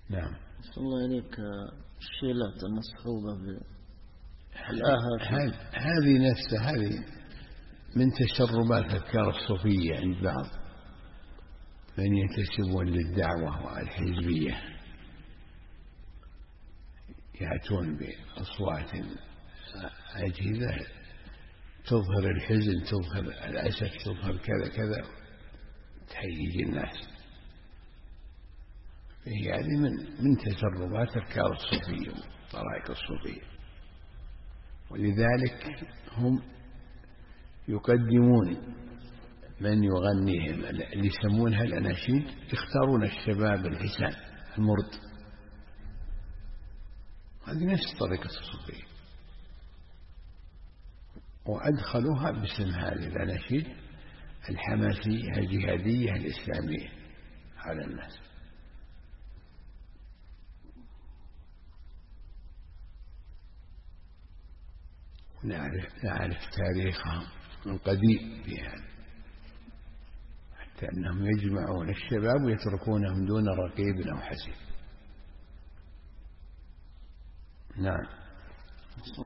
نعم. صلى الله عليك. الشيلات المصحوبة هذه نفسها هذه من تسربات أفكار الصوفية عند بعض من ينتسبون للدعوة والحزبية، يأتون بأصوات أجهزة تظهر الحزن، تظهر الأسف، تظهر كذا كذا، تهيج الناس. فهي هذه من تسربات أفكار الصوفية والطرائق الصوفية، ولذلك هم يقدمون من يغنيهم اللي يسمونها الأناشيد، يختارون الشباب الحسان المرد. هذه نفس طريقة الصوفية، وأدخلوها باسم هذه الأناشيد الحماسية الجهادية الإسلامية على الناس. نعرف تاريخهم من قديم في هذا، حتى أنهم يجمعون الشباب ويتركونهم دون رقيب أو حسيب. نعم.